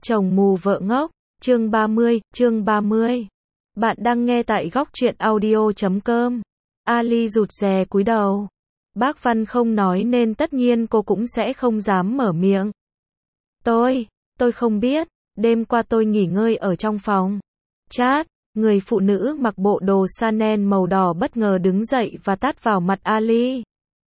Chồng mù vợ ngốc, chương 30. Bạn đang nghe tại góc truyện audio.com. Ali rụt rè cúi đầu. Bác Văn không nói nên tất nhiên cô cũng sẽ không dám mở miệng. Tôi không biết, đêm qua tôi nghỉ ngơi ở trong phòng. Chát, người phụ nữ mặc bộ đồ Chanel màu đỏ bất ngờ đứng dậy và tát vào mặt Ali.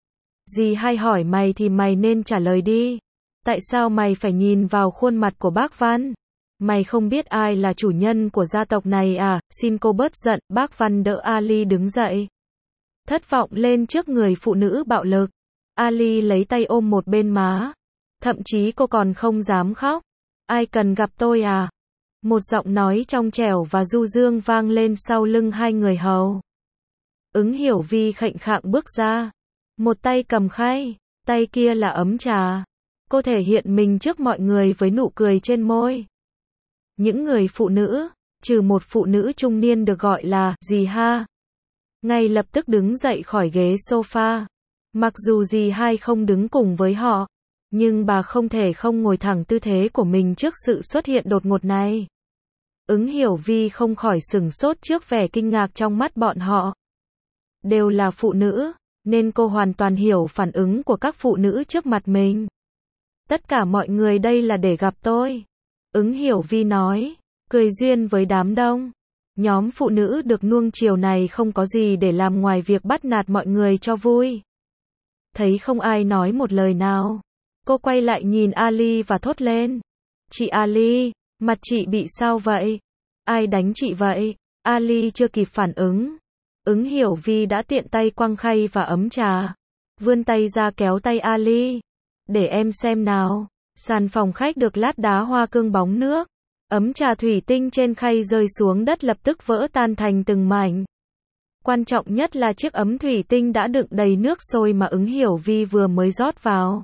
Dì hay hỏi mày thì mày nên trả lời đi. Tại sao mày phải nhìn vào khuôn mặt của bác Văn? Mày không biết ai là chủ nhân của gia tộc này à? Xin cô bớt giận, bác Văn đỡ Ali đứng dậy. Thất vọng lên trước người phụ nữ bạo lực. Ali lấy tay ôm một bên má. Thậm chí cô còn không dám khóc. Ai cần gặp tôi à? Một giọng nói trong trẻo và du dương vang lên sau lưng hai người hầu. Ứng Hiểu Vi khệnh khạng bước ra. Một tay cầm khay, tay kia là ấm trà. Cô thể hiện mình trước mọi người với nụ cười trên môi. Những người phụ nữ, trừ một phụ nữ trung niên được gọi là dì Ha, ngay lập tức đứng dậy khỏi ghế sofa. Mặc dù dì Hai không đứng cùng với họ, nhưng bà không thể không ngồi thẳng tư thế của mình trước sự xuất hiện đột ngột này. Ứng Hiểu Vi không khỏi sửng sốt trước vẻ kinh ngạc trong mắt bọn họ. Đều là phụ nữ, nên cô hoàn toàn hiểu phản ứng của các phụ nữ trước mặt mình. Tất cả mọi người đây là để gặp tôi. Ứng Hiểu Vi nói, cười duyên với đám đông. Nhóm phụ nữ được nuông chiều này không có gì để làm ngoài việc bắt nạt mọi người cho vui. Thấy không ai nói một lời nào, cô quay lại nhìn Ali và thốt lên. Chị Ali, mặt chị bị sao vậy? Ai đánh chị vậy? Ali chưa kịp phản ứng. Ứng Hiểu Vi đã tiện tay quăng khay và ấm trà. Vươn tay ra kéo tay Ali. Để em xem nào. Sàn phòng khách được lát đá hoa cương bóng nước. Ấm trà thủy tinh trên khay rơi xuống đất lập tức vỡ tan thành từng mảnh. Quan trọng nhất là chiếc ấm thủy tinh đã đựng đầy nước sôi mà Ứng Hiểu Vi vừa mới rót vào.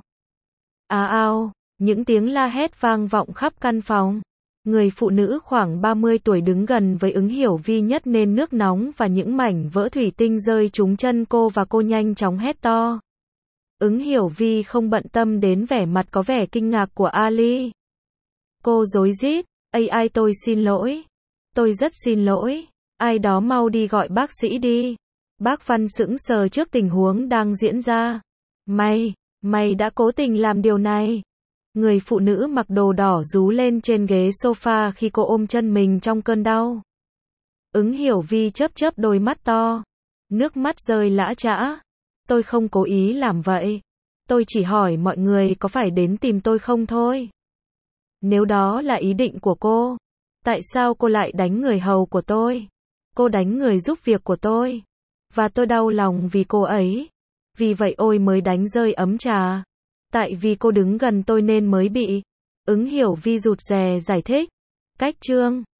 Ao, những tiếng la hét vang vọng khắp căn phòng. Người phụ nữ khoảng 30 tuổi đứng gần với Ứng Hiểu Vi nhất nên nước nóng và những mảnh vỡ thủy tinh rơi trúng chân cô và cô nhanh chóng hét to. Ứng Hiểu Vi không bận tâm đến vẻ mặt có vẻ kinh ngạc của Ali. Cô rối rít, ai tôi xin lỗi. Tôi rất xin lỗi. Ai đó mau đi gọi bác sĩ đi. Bác Văn sững sờ trước tình huống đang diễn ra. Mày đã cố tình làm điều này. Người phụ nữ mặc đồ đỏ rú lên trên ghế sofa khi cô ôm chân mình trong cơn đau. Ứng Hiểu Vi chớp đôi mắt to. Nước mắt rơi lã chã. Tôi không cố ý làm vậy. Tôi chỉ hỏi mọi người có phải đến tìm tôi không thôi. Nếu đó là ý định của cô, tại sao cô lại đánh người hầu của tôi? Cô đánh người giúp việc của tôi. Và tôi đau lòng vì cô ấy. Vì vậy ôi mới đánh rơi ấm trà. Tại vì cô đứng gần tôi nên mới bị. Ứng Hiểu Vi rụt rè giải thích. Cách chương